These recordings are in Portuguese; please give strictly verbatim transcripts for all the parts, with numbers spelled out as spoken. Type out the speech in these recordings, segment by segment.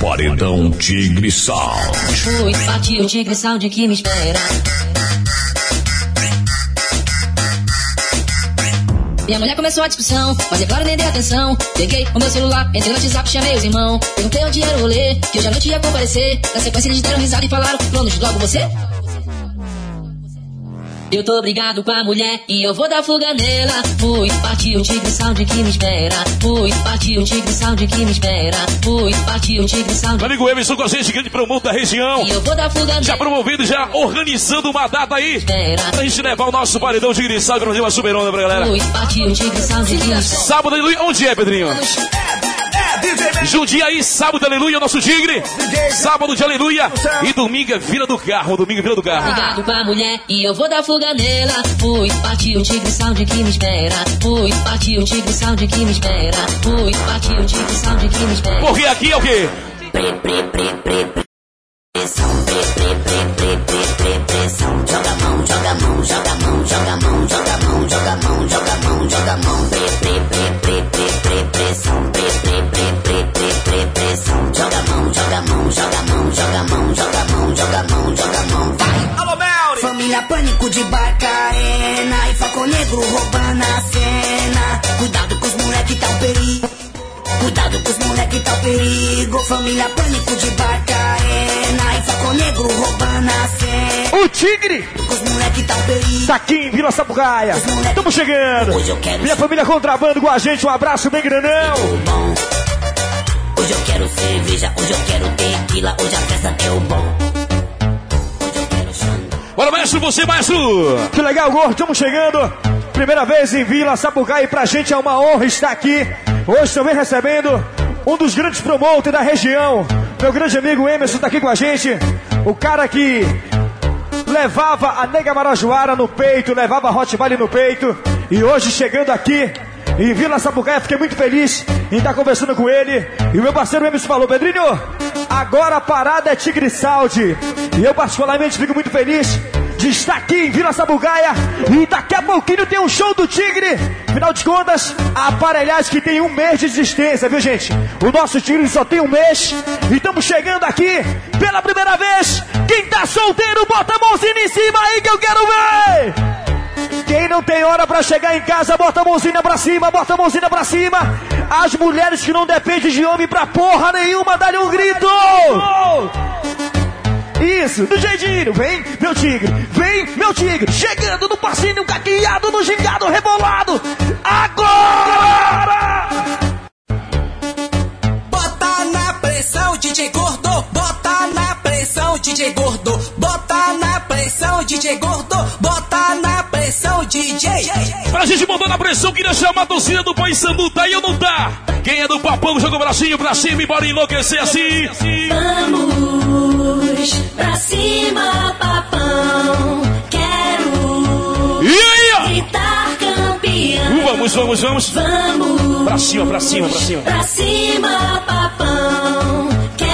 Paredão Tigre Sound. Fui, bati o Tigre Sound que me espera. Minha mulher começou a discussão, mas é claro, nem dei atenção. Peguei o meu celular, entrei no WhatsApp, chamei os irmãos. Perguntei onde era o rolê, que hoje à noite ia comparecer. Na sequência eles deram risada e falaram: planos, logo você? Eu tô brigado com a mulher e eu vou dar fuga nela. Fui, bati o Tigre Sound que me espera. Fui, bati o Tigre Sound que me espera. Fui, bati o Tigre Sound. Meu amigo Emerson com a gente, grande promotor da região. E eu vou dar fuga nela. Já promovido, já organizando uma data aí. Espera. Pra gente levar o nosso paredão Tigre Sound pra fazer uma super onda pra galera. Fui, bati o Tigre Sound que me espera. Sábado, aleluia. Onde é, Pedrinho? Jundiaí, sábado, aleluia, nosso Tigre. Sábado de aleluia. E domingo é Vila do Carro. Domingo é Vila do Carro. Brigado com a mulher e eu vou dar fuga nela. Fui, bati o Tigre Sound que me espera. Fui, bati o Tigre Sound que me espera. Fui, bati o Tigre Sound que me espera. Porque aqui é o quê? Pre, pre, pre, pre, pressão, pre, pre, pre, pre, pre, pre, pressão. Joga a mão, joga a mão, joga a mão, joga a mão, joga a mão, joga a mão, joga a mão, joga a mão. Pre, pre, pre, pre, pre, pre, pressão. Pre, pre, pre, pre, pre, pre, pressão. Joga a mão, joga a mão, joga a mão, joga a mão, joga a mão, joga a mão, joga a mão. Vai! Alô, Melly! Família Pânico de Barcarena e Falcão Negro roubando a cena. Cuidado com os moleque tá o perigo. Cuidado com os moleque tá o perigo. Família Pânico de Barcarena e Falcão Negro roubando a cena. O Tigre! Com os moleque tá o perigo. Tá aqui em Vila Sapucaia. Estamos chegando. Hoje eu quero Minha família Contrabando com a gente. Um abraço bem grandão. bom. Hoje eu quero cerveja, hoje eu quero tequila, hoje a festa deu bom. Hoje eu quero xandão. Bora, maestro, você, maestro! Que legal, gordo. Estamos chegando. Primeira vez em Vila Sapucaia e pra gente é uma honra estar aqui. Hoje também recebendo um dos grandes promotores da região. Meu grande amigo Emerson tá aqui com a gente. O cara que levava a Nega Marajoara no peito, levava a Hot Valley no peito. E hoje chegando aqui em Vila Sapucaia, fiquei muito feliz em estar conversando com ele. E o meu parceiro Emerson falou: Pedrinho, agora a parada é Tigre Sound. E eu particularmente fico muito feliz de estar aqui em Vila Sapucaia. E daqui a pouquinho tem um show do Tigre. Afinal de contas, a aparelhagem que tem um mês de existência, viu, gente? O nosso Tigre só tem um mês. E estamos chegando aqui pela primeira vez. Quem tá solteiro, bota a mãozinha em cima aí que eu quero ver. Quem não tem hora pra chegar em casa, bota a mãozinha pra cima, bota a mãozinha pra cima. As mulheres que não dependem de homem pra porra nenhuma, dá-lhe um grito. Isso, do jeitinho, vem meu tigre, vem meu tigre, chegando no passinho, caqueado, no gingado, rebolado, agora! Bota na pressão, D J Gordo, bota na pressão, D J Gordo, bota na pressão, D J Gordo, bota na pressão, D J. Pra gente botar na pressão, queria chamar a torcida do Paysandu, tá aí ou não tá? Quem é do Papão, joga o bracinho pra cima e bora enlouquecer assim. Vamos pra cima, papão. Quero E aí, ó? gritar campeão. Vamos, vamos, vamos. Vamos Pra cima, pra cima, pra cima. pra cima, papão.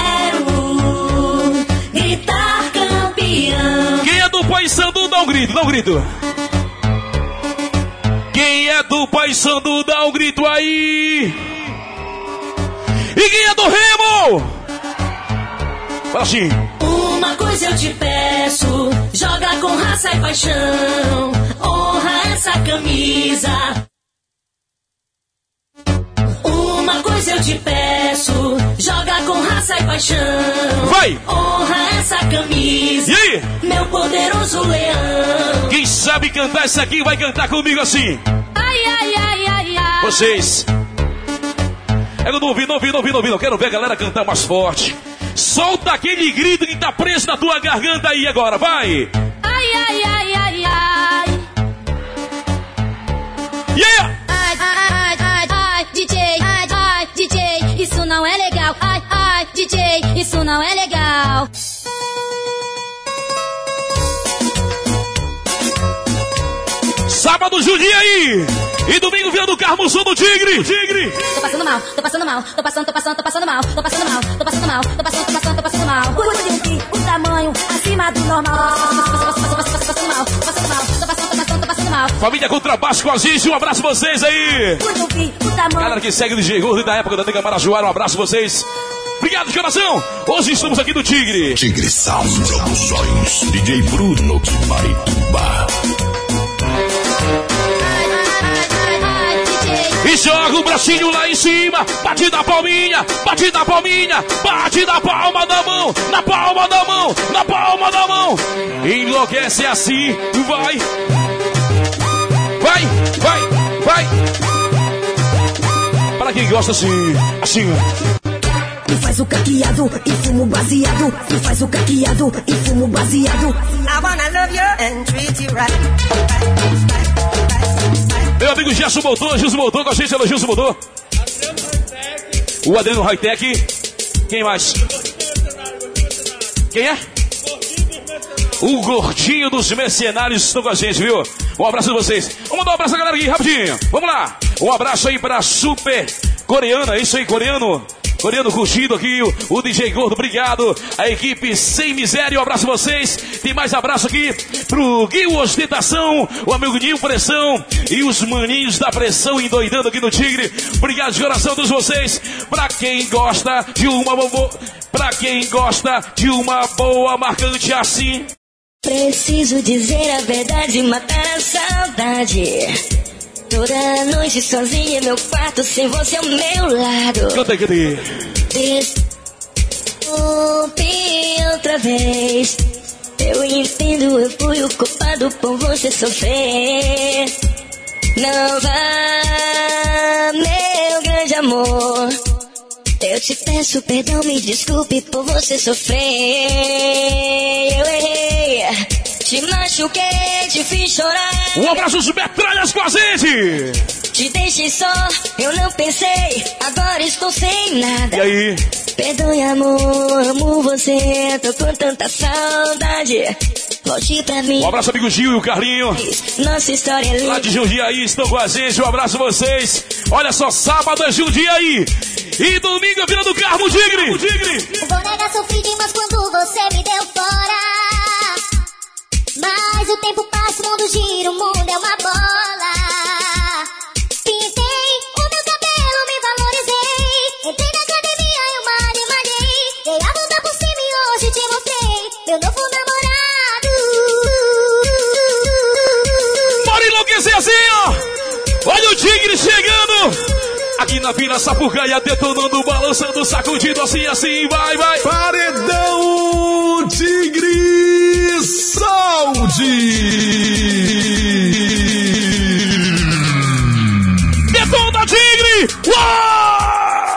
Quero gritar campeão. Quem é do Paysandu, dá um grito, dá um grito. Quem é do Paysandu, dá um grito aí. E quem é do Remo? Fala assim. Uma coisa eu te peço, joga com raça e paixão, honra essa camisa. Uma coisa eu te peço, joga com raça e paixão, Vai! honra essa camisa. E aí? Meu poderoso leão. Quem sabe cantar essa aqui vai cantar comigo assim. Ai, ai, ai, ai, ai. Vocês. É que eu não ouvi, não ouvi, não ouvi, não ouvi. Eu quero ver a galera cantar mais forte. Solta aquele grito que tá preso na tua garganta aí agora, vai! Ai, ai, ai, ai, ai. Yeah! Ai, ai, ai, ai, D J, ai, ai, D J, isso não é legal. Ai, ai, D J, isso não é legal. Sábado, Jundiaí! E domingo, Vila do Carmo, som do Tigre! Tigre! Tô passando mal, tô passando mal, tô passando, tô passando, tô passando mal, tô passando mal, tô passando mal, tô passando, tô passando, tô passando mal. Cuide o tamanho acima do normal. Tô passando mal, tô passando mal, tô passando, tô passando, tô passando mal. Família Contrabaixo com a gente, um abraço pra vocês aí! Cuide o tamanho. Galera que segue o D J Gordo da época da Nega Marajoara, um abraço pra vocês! Obrigado de coração. Hoje estamos aqui no Tigre. Tigre Sound Produções. D J Bruno Marituba. E joga o bracinho lá em cima. Bate da palminha, bate da palminha, bate da palma da mão, na palma da mão, na palma da mão. Enlouquece assim, vai. Vai, vai, vai. Para quem gosta assim, assim. E faz o caqueado e fumo baseado. E faz o caqueado e fumo baseado. I wanna love you and treat you right. Meu amigo Gerson voltou, Gilson voltou com a gente, ela Gilson voltou. O Adriano Hightech. Quem mais? Quem é? O Gordinho dos Mercenários estão com a gente, viu? Um abraço a vocês. Vamos mandar um abraço a galera aqui, rapidinho. Vamos lá. Um abraço aí pra Super Coreana, isso aí, coreano. Coreano curtindo aqui, o, o D J Gordo, obrigado. A equipe Sem Miséria, um abraço a vocês. Tem mais abraço aqui pro Guil Ostentação, o amigo Ninho Pressão e os maninhos da pressão endoidando aqui no Tigre. Obrigado de coração a todos vocês. Pra quem gosta de uma boa, pra quem gosta de uma boa marcante assim. Preciso dizer a verdade, matar a saudade. Toda noite sozinha em meu quarto, sem você ao meu lado. Canta aí, canta aí. Desculpe outra vez. Eu entendo, eu fui o culpado por você sofrer. Não vá, meu grande amor. Eu te peço perdão, me desculpe por você sofrer. Eu errei, te machuquei, te fiz chorar. Um abraço dos metralhas com a gente. Te deixei só, eu não pensei, agora estou sem nada. E aí? Perdoe, amor, amo você, tô com tanta saudade. Volte pra mim. Um abraço, amigo Gil e o Carlinho. Nossa história é linda. Lá de Jundiaí estão com a gente, um abraço a vocês. Olha só, sábado é Jundiaí. E domingo é Vila do Carmo, Tigre. Tigre. Vou negar, sofri demais quando você me deu fora. Mas o tempo passa, o mundo gira, o mundo é uma bola. Pintei o meu cabelo, me valorizei. Entrei na academia, eu malhei, malhei. Dei a volta por cima e hoje te mostrei meu novo namorado. Bora enlouquecer assim, ó. Olha o Tigre chegando. Aqui na Vila Sapucaia, detonando, balançando, sacudindo, assim, assim, vai, vai. Paredão Tigre Saúde. Detona, Tigre! Uau!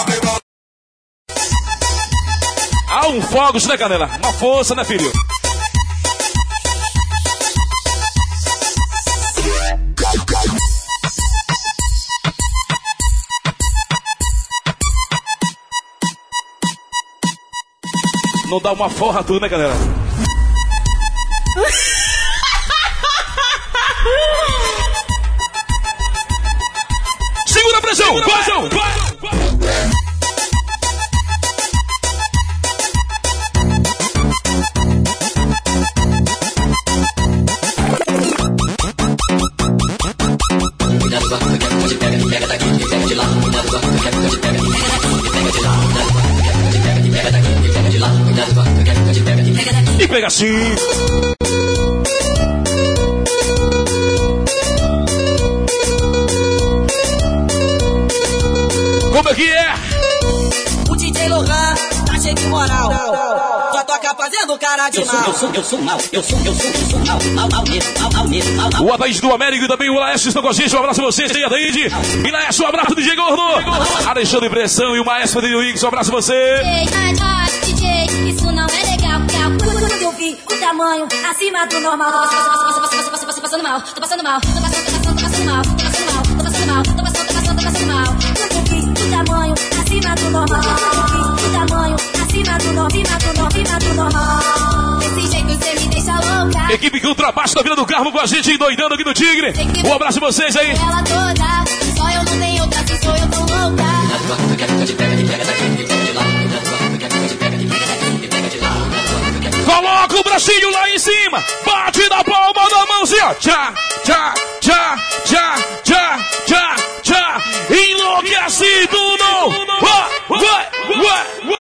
Há um fogos, né, Canela? Uma força, né, filho? Não dá uma forra tudo, né, galera? Segura a pressão! Segura a pressão! Vai, vai, vai. E pega assim. Como é que é? O D J Lohan tá cheio de moral. Só toca fazendo cara de mal. Eu sou, eu sou mal, eu sou, eu sou, eu sou mal, mal, mal mesmo, mal, mal mesmo, mal, mal. O Adaíde do Américo e também o Laércio estão com a gente. Um abraço a vocês, tem Adaíde. E Laércio, um abraço do D J Gordo. Alexandre Pressão e o Maestro de Wix, um abraço a você. D J, isso não é legal. Quando eu vi o tamanho acima do normal. Tô passando mal, tô passando mal, tô passando, tô passando, tô passando mal, tô passando mal, tô passando mal, tô passando, tô passando, tô passando mal. Quando eu vi o tamanho acima do normal. Quando eu vi o tamanho acima do normal, acima do normal, acima do normal. Desse jeito você me deixa louca. Equipe que ultrapassa da Vila do Carmo com a gente, endoidando aqui no Tigre. Um abraço a vocês aí. Ela toda, só eu não tenho outra, se sou eu tão louca. Coloca o bracinho lá em cima, bate na palma da mãozinha. Tchá, tchá, tchá, tchá, tchá, tchá, tchá. Enlouquece tudo. Vai, vai, vai, vai.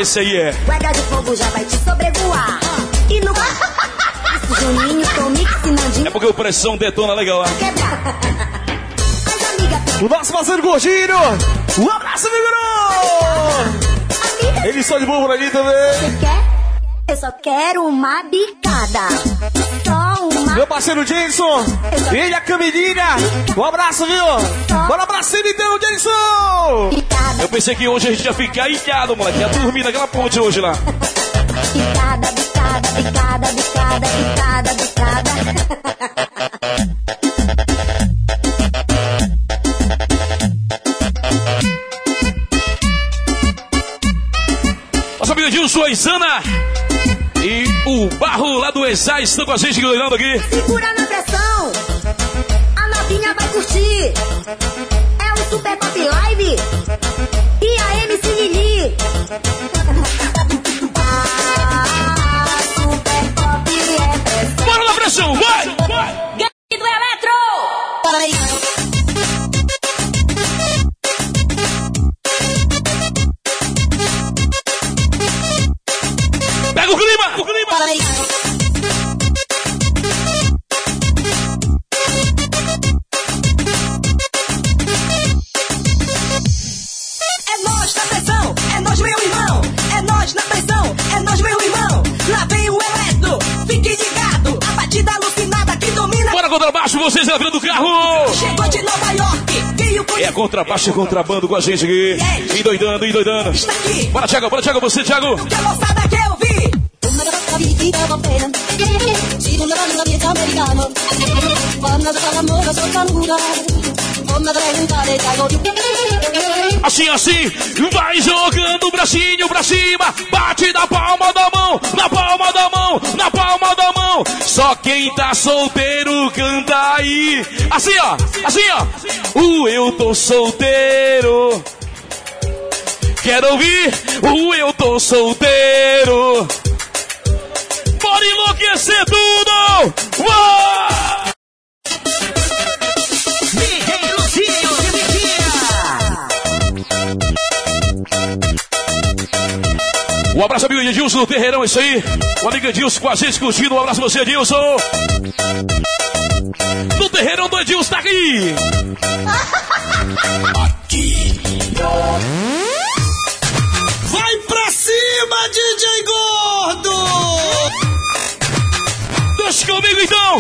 esse aí é. Cueca de fogo já vai te sobrevoar. E no... Juninho, Tomix e Nandinho. É porque o pressão detona legal lá. Quebrar. As amigas... O nosso parceiro Gordinho. Um abraço, Vigorô. Amiga... Eles são de boa por ali também. Você quer? Eu só quero uma bicada. Só uma... Meu parceiro Jason. Ele, a Camilinha. Um abraço, viu? Bora pra cima então, Jason. Bicada. Eu pensei que hoje a gente ia ficar ilhado, moleque. Ia dormir naquela ponte hoje lá. Bicada, bicada, bicada, bicada, bicada, bicada. Nossa amiga Dilson, a Isana e o Barro lá do Exai estão com a gente ganhando aqui. Segura na pressão. A novinha vai curtir. É o Super Pop Live. E a M C Lili. Ah, Super Pop é pressão. Bora na pressão, vai! Vai! Gangue do Eletro! Para aí. Pega o clima! O clima! Para aí. É nós na pressão, é nós meu irmão. É nós na pressão, é nós meu irmão. Lá vem o Eletro, fique ligado. A batida alucinada que domina. Bora contrabaixo, vocês na frente do carro! Chegou de Nova York, veio com... É contrabaixo e contrabando com a gente aqui. Endoidando, endoidando. Está aqui, Bora, Thiago, bora, Thiago, você, Thiago. que a moçada quer ouvir. Assim, assim, vai jogando o bracinho pra cima, bate na palma da mão, na palma da mão, na palma da mão. Só quem tá solteiro canta aí. Assim, ó, assim, ó. O eu tô solteiro. Quero ouvir o eu tô solteiro. Bora enlouquecer tudo! Uau! Um abraço, amigo Edilson do Terreirão, isso aí. O amigo Edilson com a gente curtindo. Um abraço pra você, Edilson. No Terreirão do Edilson, tá aqui. Aqui. Vai pra cima, D J Gordo! Deixa comigo, então.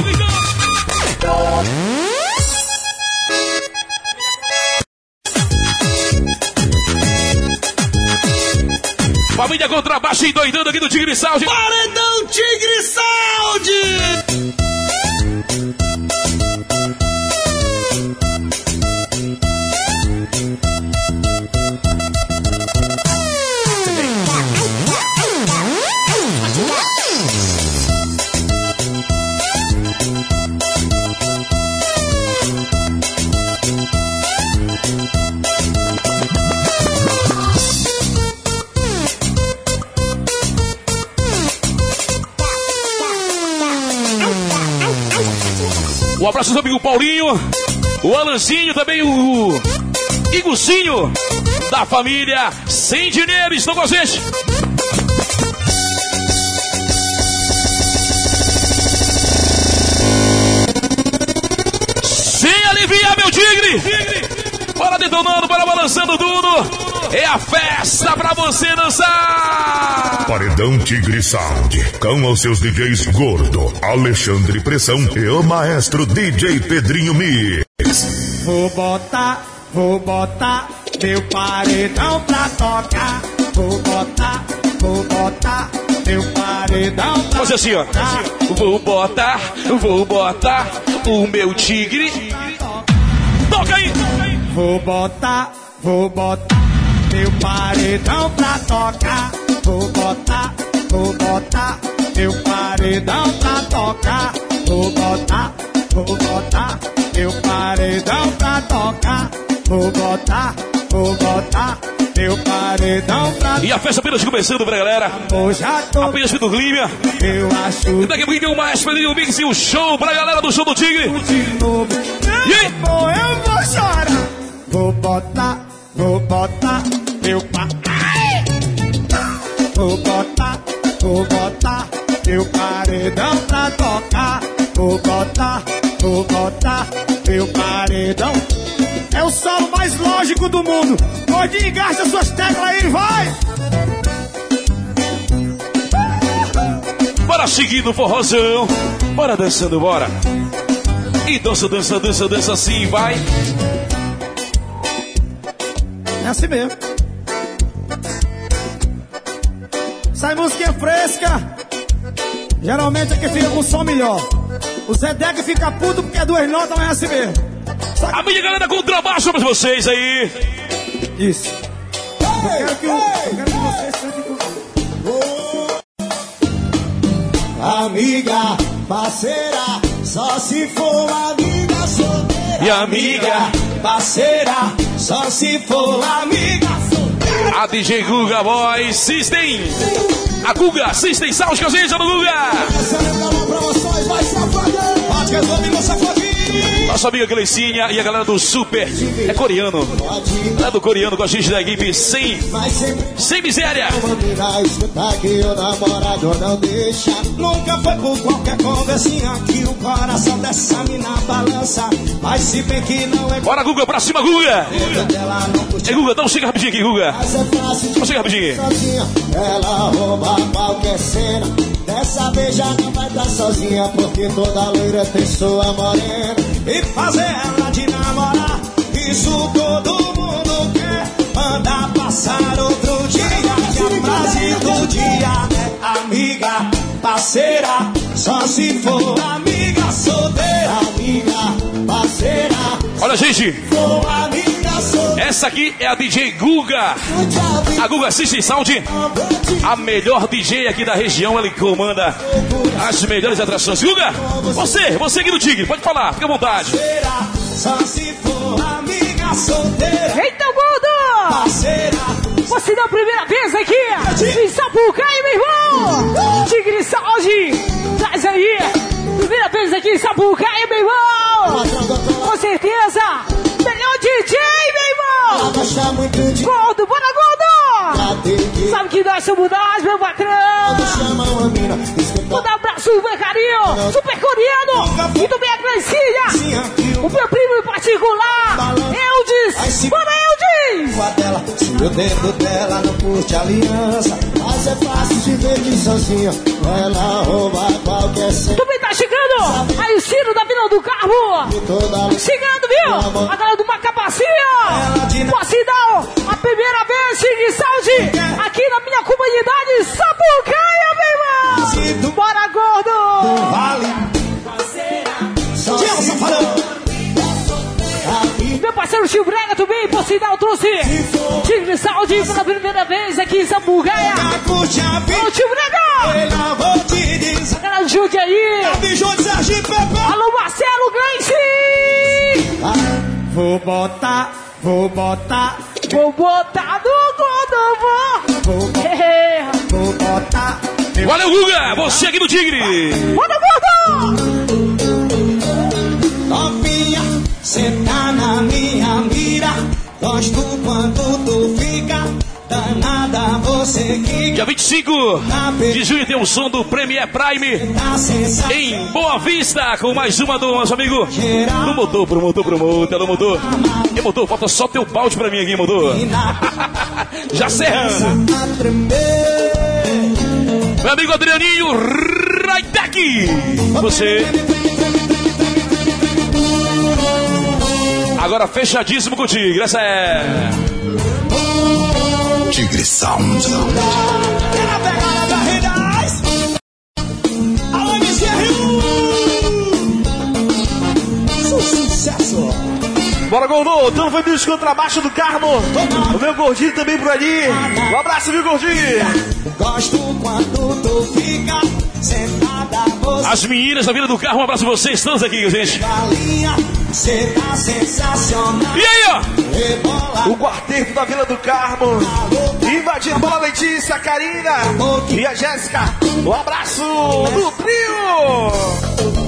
Família Contrabaixo endoidando aqui do Tigre Sound. Paredão Tigre Sound! Um abraço ao amigo Paulinho, o Alanzinho, também o Igucinho, da família Sem Dinheiro, estão com a gente. Sem aliviar, meu tigre! Bora detonando, bora balançando tudo! É a festa pra você dançar! Paredão Tigre Sound, com os seus D Js Gordo, Alexandre Pressão e o maestro D J Pedrinho Mix. Vou botar, vou botar meu paredão pra tocar. Vou botar, vou botar meu paredão pra Fazer assim, ó. Vou botar, vou botar o meu tigre. Toca aí! Vou botar, vou botar meu paredão pra tocar. Vou botar, vou botar meu paredão pra tocar. Vou botar, vou botar meu paredão pra tocar. Vou botar, vou botar meu paredão pra tocar. E a festa apenas começando pra galera. Hoje já tô, Apenas Vitor Glímia. eu acho E daqui a pouquinho mais Pedrinho Mix e o show pra galera do show do Tigre. de novo. E aí? Bom, eu vou chorar. Vou botar, vou botar meu pa... paredão pra tocar. Vou botar, vou botar meu paredão. É o solo mais lógico do mundo. Gordinho, gasta suas teclas aí, vai! Bora seguir no forrozão. Bora dançando, bora. E dança, dança, dança, dança assim, vai. É assim mesmo. Sai música fresca. Geralmente é que fica com som melhor. O Zé Deca fica puto porque é duas notas, mas é assim mesmo. Que... A minha galera contrabaixo pra vocês aí. Isso. Eu quero que, eu, eu quero que vocês cantem comigo. Amiga, parceira, só se for amiga solteira. E amiga, parceira, só se for amiga solteira. A D J Guga Boy System. A Guga System Sound com a gente, alô Guga. Essa é a promoções, vai safadão. Pode que eu tô meu safadinho. Nossa amiga Gleicinha e a galera do Super. É coreano. Galera do coreano com a gente da equipe sem, sem miséria. Que o namorado não deixa. Nunca foi por qualquer conversinha que o coração dessa mina balança. Mas se bem que não é. Bora Guga, pra cima Guga. É Guga, então chega rapidinho aqui Guga. Então chega rapidinho. Ela rouba qualquer cena. Dessa vez já não vai estar sozinha, porque toda loira tem sua morena. E fazer ela de namorar, isso todo mundo quer. Manda passar outro dia, que a frase do dia é amiga, parceira, só se for amiga solteira. Amiga, parceira. Olha gente, for amiga solteira. Essa aqui é a D J Guga. A Guga System Sound. A melhor D J aqui da região. Ela comanda as melhores atrações. Guga, você, você aqui do Tigre, pode falar, fica à vontade. Só se for amiga solteira. Eita, gordo! Parceira. Você da primeira vez aqui em Sapucaí, meu irmão! Tigre Sound, traz aí! Primeira vez aqui em Sapucaí, meu irmão! Com certeza! Melhor D J, meu irmão! Gordo, bora, gordo! Sabe que nós somos nós, meu patrão! Manda um abraço, meu carinho! Super coreano! E também a Gleicinha! O meu primo em particular! Eldis! Bora, Eldis! Se o dedo dela não curte aliança, mas é fácil de ver que sozinha ela rouba qualquer cena. Também tá chegando! Aí o Ciro da Vila do Carmo! Chegando, viu? A galera do Macapacinha! Pocidão! A primeira vez de saúde aqui na minha comunidade Sapucaia, meu irmão! Bora, gordo! Vale! Tchau, safadão! Meu parceiro Tio Brega também, por sinal, trouxe Tigre Saúde pela primeira vez aqui em Sapucaia. Ô, Tio Brega! A galera do Junte aí! Alô, Marcelo Gleice! Vou botar, vou botar, vou botar no gordo, vou! Vou, vou botar. Valeu, Guga! Você aqui do Tigre! Bora, gordo! Novinha, cê tá na minha mira. Gosto quando tu fica danada, você que. Dia vinte e cinco de junho tem o som do Premier Prime em Boa Vista, com mais uma do nosso amigo do motor, pro motor, pro motor, do motor. E motor, falta só teu balde pra mim aqui, motor. Já serrando. Meu amigo Adrianinho Raitec. Você. Agora fechadíssimo com o Tigre. Essa é Tigre Sound. Sucesso! Bora, Goldo! Então foi bicho contrabaixo do Carmo. O meu gordinho também por ali. Um abraço, viu, gordinho? Gosto quando tu fica sentada. As meninas da Vila do Carmo, um abraço a vocês todos aqui, gente. Cê tá sensacional. E aí, ó? O quarteto da Vila do Carmo. Invadindo a bola, Letícia, a Karina e a Jéssica. Um abraço do trio.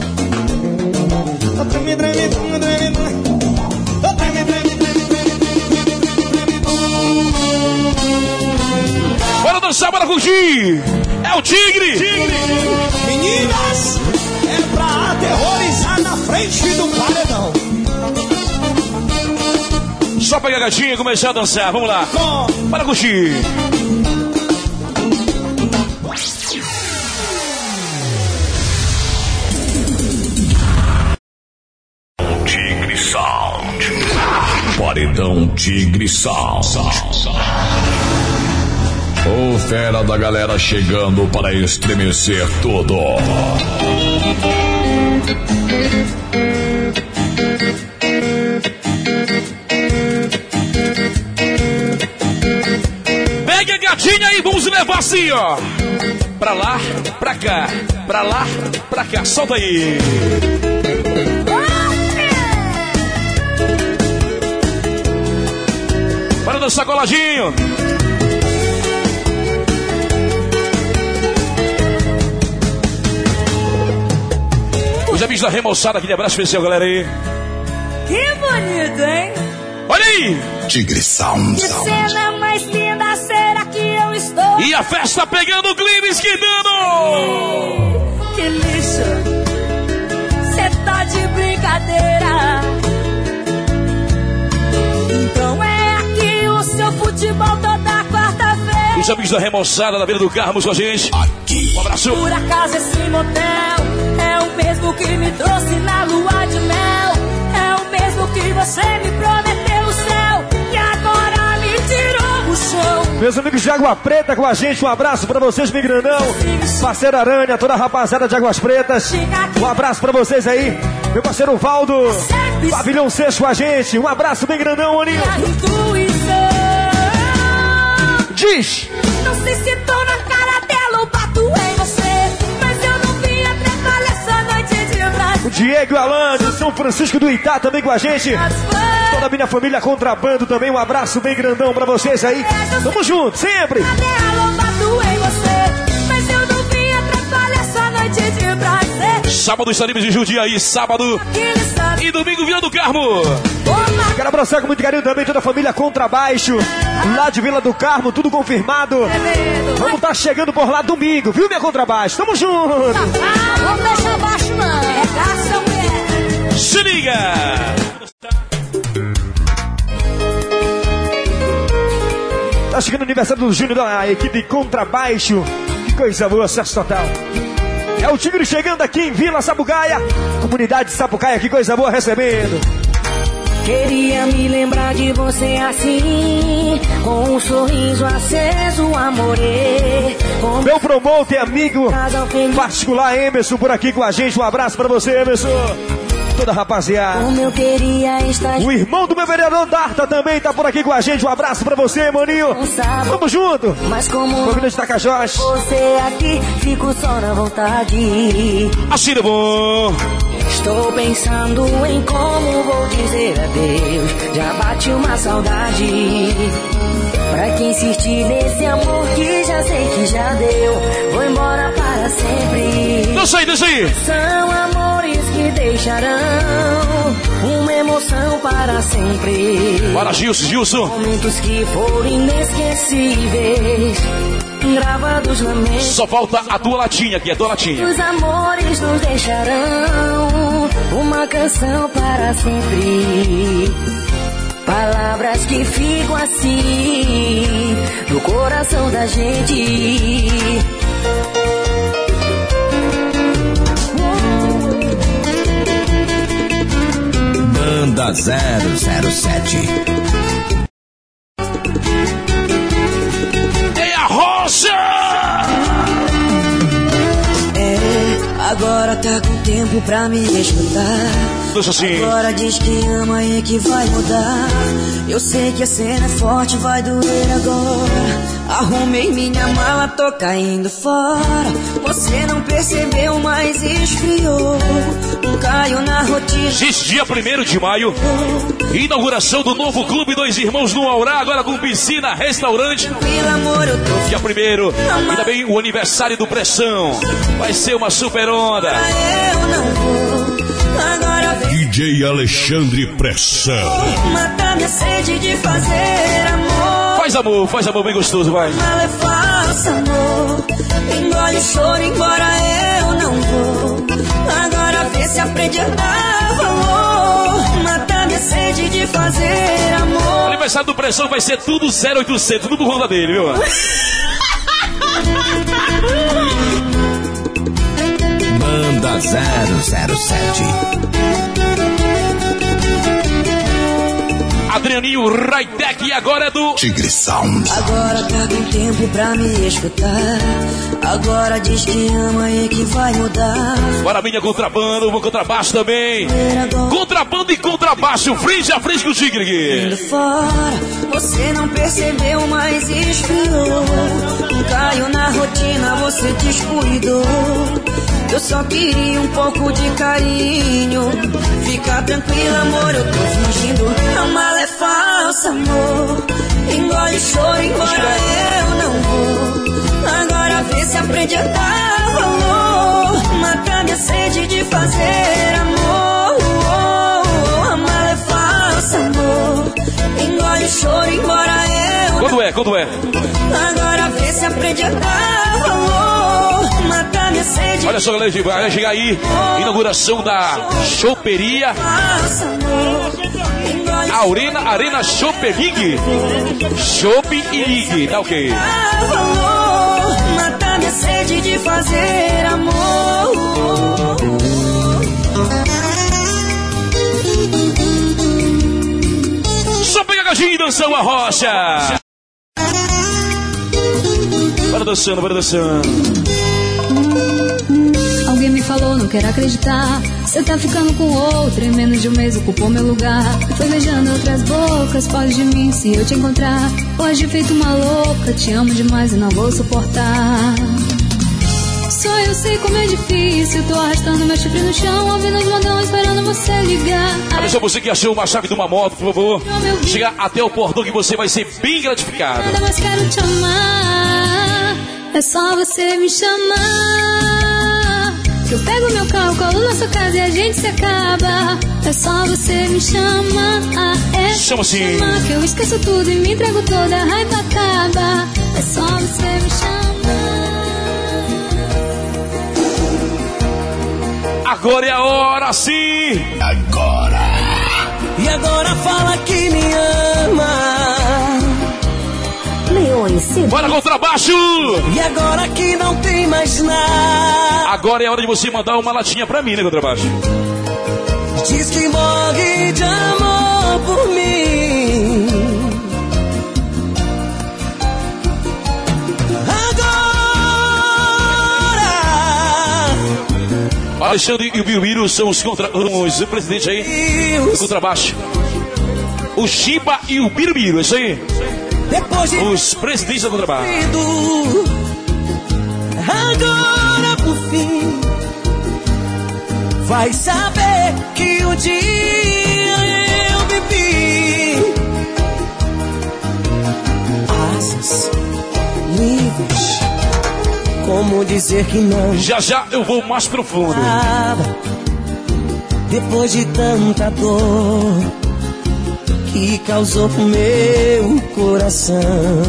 Bora dançar, bora curtir. É o Tigre! Tigre! Meninas, é pra aterrorizar na frente do paredão. Só pegar a gatinha e começar a dançar. Vamos lá. Com... Para curtir. Tigre Sound. Paredão Tigre Sound. O fera da galera chegando para estremecer tudo. Pega a gatinha e vamos levar assim, ó. Pra lá, pra cá. Pra lá, pra cá. Solta aí. Para dançar coladinho. Os amigos da Remoçada, aquele abraço especial, galera aí. Que bonito, hein? Olha aí! Tigre Sound. Que cena mais linda, será que eu estou? E a festa pegando o clima, esquentando! Que lixo! Cê tá de brincadeira. Então é aqui o seu futebol toda quarta-feira. Os amigos da Remoçada, na beira do Carmo com a gente. Aqui. Um abraço. Por acaso esse motel é o mesmo que me trouxe na lua de mel. É o mesmo que você me prometeu o céu e agora me tirou o chão. Meus amigos de Água Preta com a gente, um abraço pra vocês, bem grandão. Parceiro Aranha, toda a rapaziada de Águas Pretas. Um abraço pra vocês aí. Meu parceiro Valdo, Pavilhão seis com a gente. Um abraço bem grandão, Aninho. Diz! Não sei se tô na cara dela ou bato em você, mas eu não vim atrapalhar essa noite de prazer. O Diego e o Alan de São Francisco do Itá também com a gente. Toda a minha família Contrabando também. Um abraço bem grandão pra vocês aí. Tamo junto, sempre! Sábado estaremos em Jundiaí, sábado e domingo Vila do Carmo. Quero abraçar com muito carinho também toda a família Contrabaixo, lá de Vila do Carmo, tudo confirmado. Vamos estar chegando por lá domingo, viu, minha Contrabaixo? Tamo junto! Ah, vamos deixar baixo, não. É caça, mulher. Se liga! Tá chegando o aniversário do Júnior da equipe Contrabaixo. Que coisa boa, sucesso total. É o Tigre chegando aqui em Vila Sapucaia. Comunidade de Sapucaia, que coisa boa recebendo. Queria me lembrar de você assim, com um sorriso aceso, amore. Com meu promotor e amigo particular Emerson por aqui com a gente. Um abraço pra você, Emerson. Toda a rapaziada. Como eu queria estar... O irmão do meu vereador Darta também tá por aqui com a gente. Um abraço pra você, maninho. Tamo junto. Mas como família de Tapajós. Você aqui, fico só na vontade. Assim é bom. Estou pensando em como vou dizer adeus. Já bate uma saudade. Pra que insistir nesse amor que já sei que já deu. Vou embora para sempre. Dança aí, dança aí. São amores que deixarão uma emoção para sempre. Bora, Gilson, Gilson. Momentos que foram inesquecíveis, gravados na mente. Só falta a tua latinha aqui, a tua latinha. Os amores nos deixarão uma canção para sempre. Palavras que ficam assim no coração da gente. Banda zero zero sete. Ei, a rocha! É, agora tá com tempo pra me escutar. Assim. Agora diz que ama e que vai mudar. Eu sei que a cena é forte, vai doer agora. Arrumei minha mala, tô caindo fora. Você não percebeu, mas esfriou. Caiu na rotina. Esse dia primeiro de maio, inauguração do novo Clube Dois Irmãos no Aurá, agora com piscina, restaurante. Pelo amor, eu tô... Dia primeiro, e também o aniversário do Pressão. Vai ser uma super onda. Eu não vou. Agora vem D J Alexandre Pressão. matar minha sede de fazer amor. Faz amor, faz amor bem gostoso, vai. Ela é fácil. falso, amor. Engole o choro, embora eu não vou. Agora vê se aprende a dar valor. Mata minha sede de fazer amor. O aniversário do Pressão vai ser tudo zero oitocentos, tudo por conta dele, viu? Manda zero zero sete. Adrianinho Raitec e agora é do Tigre Sound. Agora tá com tempo pra me escutar. Agora diz que ama e que vai mudar. Bora minha contrabando, vou contrabaixo também. Contrabando e contrabaixo, frente a frente com o Tigre aqui. Indo fora, você não percebeu, mas esfriou. Caiu na rotina, você descuidou. Eu só queria um pouco de carinho. Fica tranquila, amor, eu tô fingindo. A mala é falsa, amor. Engole o choro, embora eu não vou. Agora vê se aprende a dar valor. Mata minha sede de fazer amor. A mala é falsa, amor. Engole o choro, embora eu Quando é, quando é? Agora vê se aprende a dar valor. Mata minha sede. Olha só, galera, vai chegar aí. Inauguração da choperia Arena, Arena Chope League. Chope e League, tá ok. Mata minha sede de fazer amor. Só pega a caixinha e dançar uma rocha. Bora dançando, bora dançando. Alguém me falou, não quero acreditar. Você tá ficando com outro, em menos de um mês ocupou meu lugar. Foi beijando outras bocas, foge de mim se eu te encontrar. Hoje feito uma louca, te amo demais e não vou suportar. Só eu sei como é difícil, tô arrastando meu chifre no chão, ouvindo os modão esperando você ligar. Olha só, você que achou uma chave de uma moto, por favor, chega até o portão que você vai ser bem gratificado. Nada mais quero te amar, é só você me chamar. Que eu pego meu carro, colo na sua casa e a gente se acaba. É só você me chamar, é Chama assim. chamar, que eu esqueço tudo e me entrego toda, a raiva acaba. É só você me chamar. Agora é a hora, sim! Agora. E agora fala que me ama. Leões, sim. Bora contrabaixo! E agora que não tem mais nada. Agora é a hora de você mandar uma latinha pra mim, né, contrabaixo? Diz que morre de amor por mim. Agora Alexandre e o Birubiru são os, contra... os presidentes aí do contrabaixo. O Chiba e o Birubiru, é isso aí? Depois de os presidentes do contrabaixo. Agora por fim vai saber que o dia eu bebi. Asas livres, como dizer que não? Já já eu vou mais profundo. Depois de tanta dor que causou pro meu coração,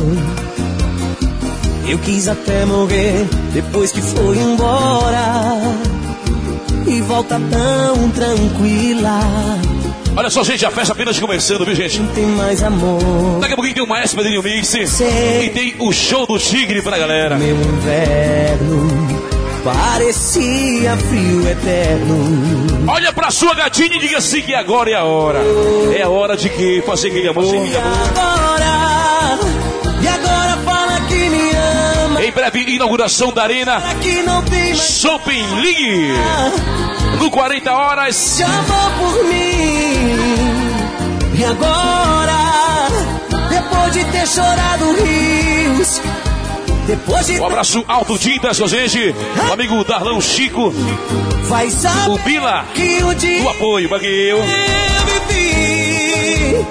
eu quis até morrer depois que foi embora. E volta tão tranquila. Olha só, gente, a festa apenas começando, viu, gente? Não tem mais amor. Daqui a pouquinho tem o Maestro Pedrinho Mix. E tem o show do Tigre pra galera. Meu inverno parecia frio eterno. Olha pra sua gatinha e diga assim que agora é a hora. É a hora de que fazer aquele amor. E agora, e agora fala que me ama. Em breve, inauguração da Arena Shopping League. No quarenta horas. Chamou por mim. E agora, depois de ter chorado rios, depois de... Um abraço alto Tintas com a gente. O amigo Darlão Chico. Vai saber o Bila que o dia do apoio, Bagueu. Eu vivi.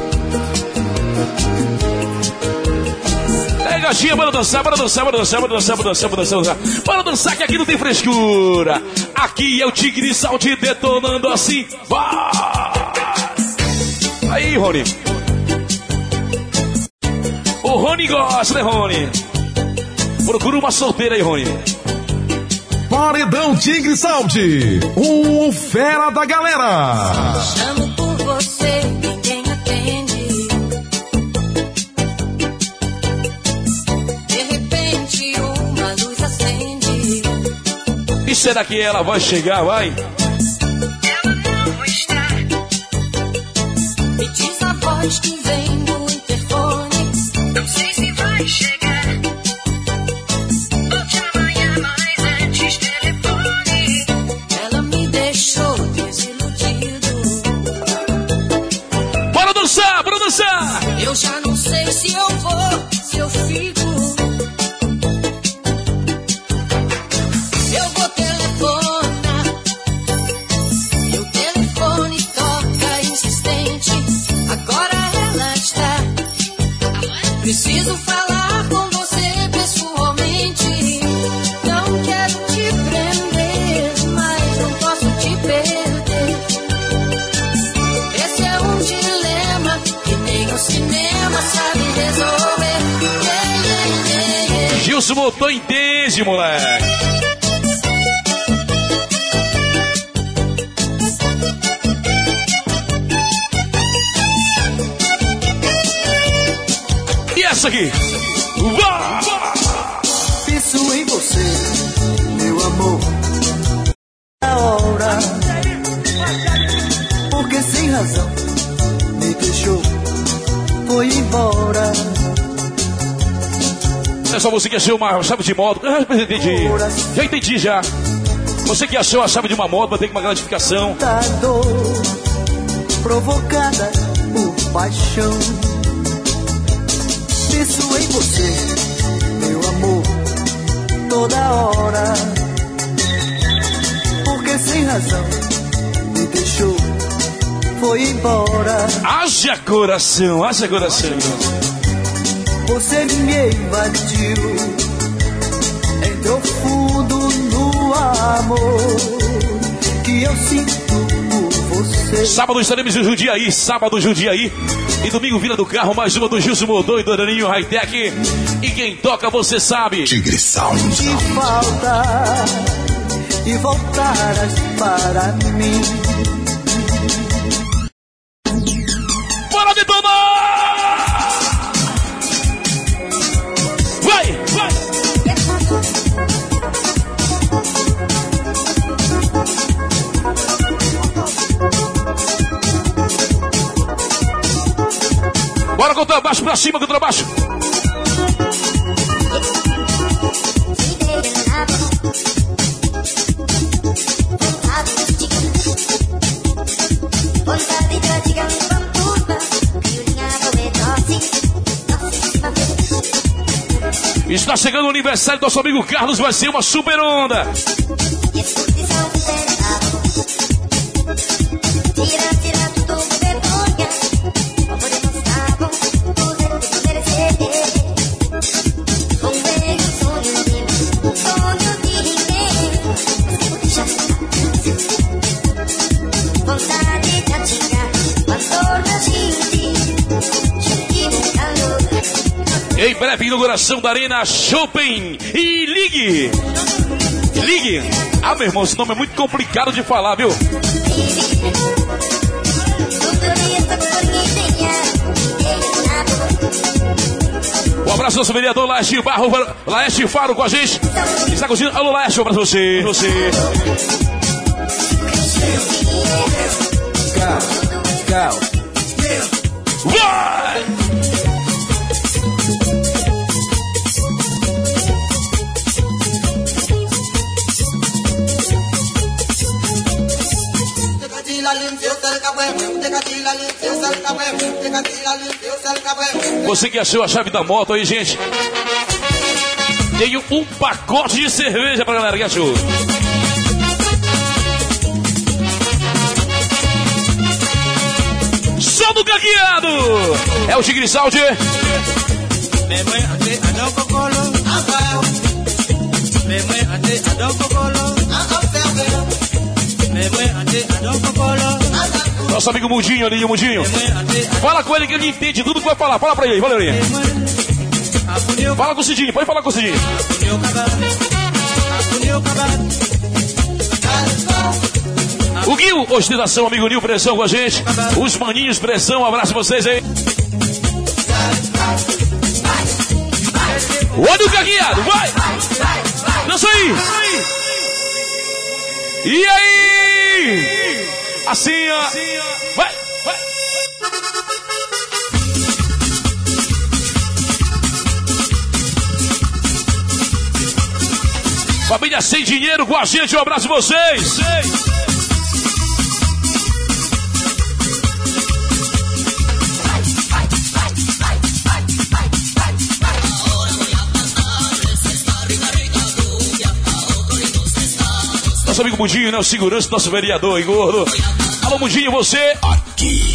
É, gatinha, bora dançar, bora dançar, bora dançar, bora dançar, bora dançar, bora dançar, bora dançar. Bora dançar que aqui não tem frescura. Aqui é o Tigre Sound detonando assim. Vai! Aí, Rony. O Rony gosta, né, Rony? Procura uma solteira aí, Rony. Paredão Tigre Saúde, o fera da galera. Chamo por você, ninguém atende. De repente uma luz acende. E será que ela vai chegar, vai? Ela não está. Me diz a voz que vem do interfone. Não sei se vai chegar. Volte amanhã, mas antes telefone. Ela me deixou desiludido. Bora dançar, bora dançar! Eu já não sei se eu vou, se eu fico. Eu vou telefonar. E o telefone toca insistente. Agora ela está. Preciso falar com você pessoalmente. Não quero te prender, mas não posso te perder. Esse é um dilema que nem o cinema sabe resolver. Yeah, yeah, yeah, yeah. Gilson Motor entende, moleque. E essa aqui? Vá! Penso em você, meu amor. A hora, porque sem razão me deixou, foi embora. Essa música achou uma chave de moto. Ah, já entendi. Já entendi já. Você que achou a chave de uma moto vai ter uma gratificação. Da dor provocada por paixão. Penso em você, meu amor, toda hora. Porque sem razão me deixou, foi embora. Haja coração, haja coração. Você me invadiu, entrou fundo no amor que eu sinto por você. Sábado estaremos em Jundiaí, sábado Jundiaí. E domingo Vila do Carro, mais uma do Gilson Motor e do Daninho Hightech. E quem toca você sabe. Tigre Sound. De falta e voltaras para mim. Bora detonar! Vai, vai! Bora contar baixo pra cima, contra baixo. Está chegando o aniversário do nosso amigo Carlos, vai ser uma super onda. Em breve, inauguração da Arena Shopping e Ligue. Ligue. Ah, meu irmão, esse nome é muito complicado de falar, viu? Um abraço ao nosso vereador Laeste Barro, Laeste Faro com a gente. Está curtindo? Alô, Laeste, um abraço a você. você. Go, go. Vai! Você que achou a chave da moto aí, gente, tem um pacote de cerveja pra galera que achou. Só do caqueado! É o Tigre Sound. Nosso amigo Mundinho ali, o Mundinho. Fala com ele que ele entende tudo que vai falar. Fala pra ele, valeu aí. Fala com o Cidinho, pode falar com o Cidinho. O Guil, ostentação, amigo Nil, pressão com a gente. Os maninhos, pressão, um abraço pra vocês aí. Olha o cagueado, vai! Dança aí! E aí? Assim, ó. Vai, vai. Família Sem Dinheiro com a gente, um abraço pra vocês. Nosso amigo Mundinho, né? O segurança do nosso vereador, hein, gordo? Alô, Mundinho, você? Aqui.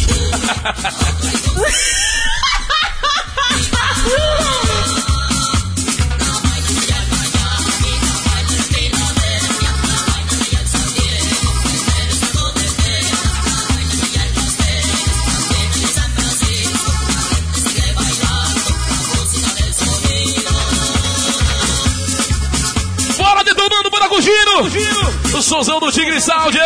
Bora detonando, bora com o Giro! O somzão do Tigre Sound!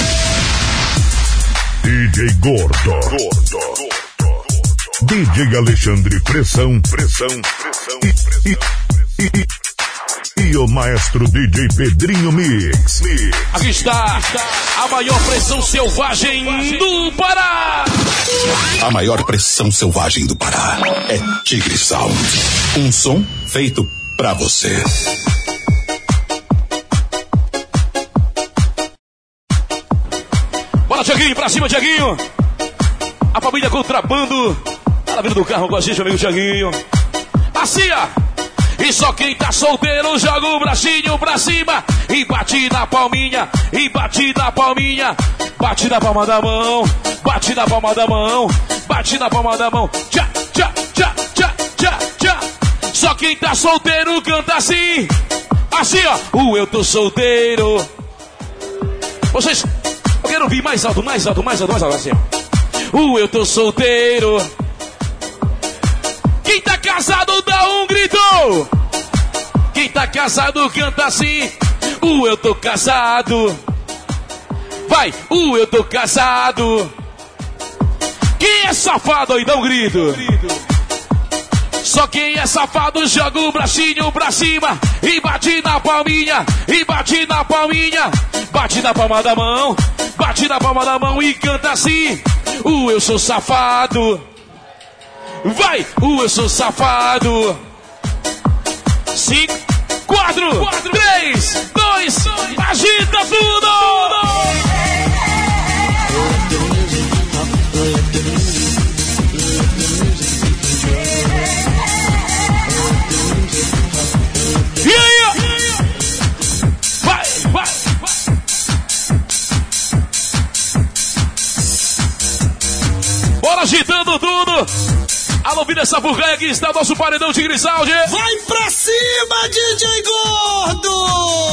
D J Gordo. Gordo. D J Alexandre Pressão. Pressão. Pressão. E, e, e, e o maestro D J Pedrinho Mix. Mix. Aqui está a maior pressão selvagem do Pará. A maior pressão selvagem do Pará é Tigre Sound. Um som feito pra você. Bora, Tiaguinho, pra cima, Tiaguinho. A família Contrabando. Ela vindo do carro com a gente, amigo Tiaguinho. Assim, ó. E só quem tá solteiro joga o bracinho pra cima. E bate na palminha, e bate na palminha. Bate na palma da mão, bate na palma da mão. Bate na palma da mão. Tchá, tchá, tchá, tchá, tchá, tchá. Só quem tá solteiro canta assim. Assim, ó. O eu tô solteiro. Vocês... Eu quero ouvir mais alto, mais alto, mais alto, mais alto, assim. Uh, eu tô solteiro. Quem tá casado dá um grito. Quem tá casado canta assim. Uh, eu tô casado. Vai, uh, eu tô casado. Quem é safado aí dá um grito. Só quem é safado joga o bracinho pra cima. E bate na palminha, e bate na palminha. Bate na palma da mão, bate na palma da mão e canta assim. Uh, eu sou safado. Vai, uh, eu sou safado. Cinco, quatro, quatro três, dois, agita tudo! E aí? Vai, vai, vai. Bora agitando tudo. Alô, vida essa burraia, aqui está o nosso paredão Tigre Sound. Vai pra cima, D J Gordo!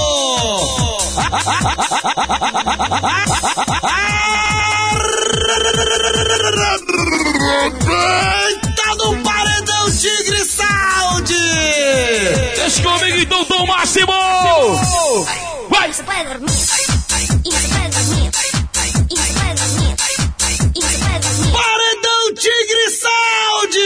Tá no paredão Tigre Sound! Deixa comigo então, Tom Máximo! Vai! Você pode dormir. E você pode dormir. E você pode dormir. E você pode dormir. Paredão Tigre Sound!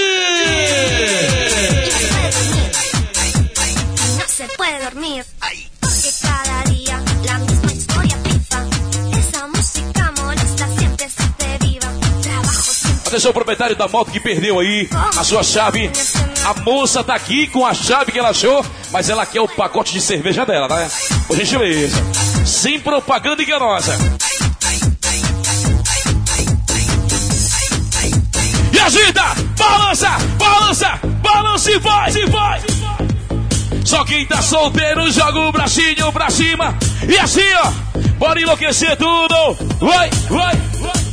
No se puede dormir. Porque cada día la misma historia pifa. Esa música molesta siempre se te viva. Trabajo siempre. Atenção, proprietário da moto que perdeu aí a sua chave. A moça tá aqui com a chave que ela achou, mas ela quer o pacote de cerveja dela, né? Por gentileza. Sem propaganda enganosa. E agita! Balança! Balança! Balança e vai! E vai! Só quem tá solteiro joga o bracinho pra cima. E assim, ó. Bora enlouquecer tudo. Vai, vai, vai.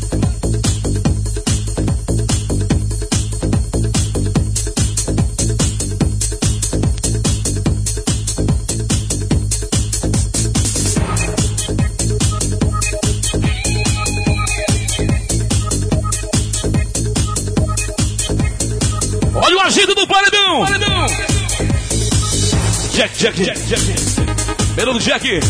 Olha com a gente do Paredão. Paredão. Jack, Jack, Jack, Jack. Menudo Jack.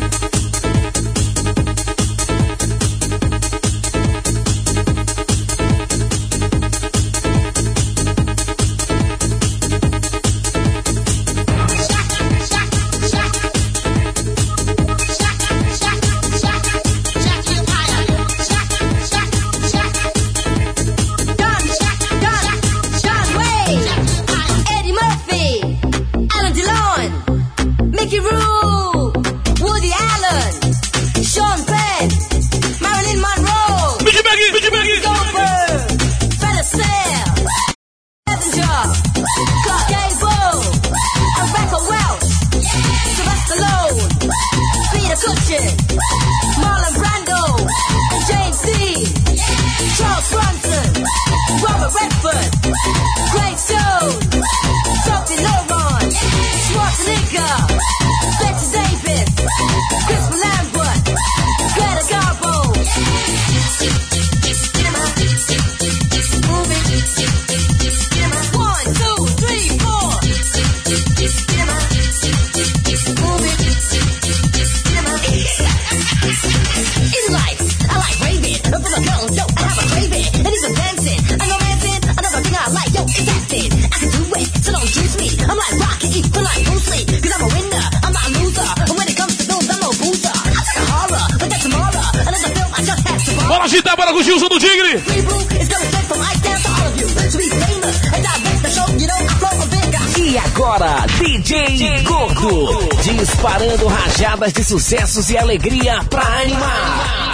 Bora agitar, bora com o Gilson do Tigre. E agora, D J Gordo, disparando rajadas de sucessos e alegria pra animar.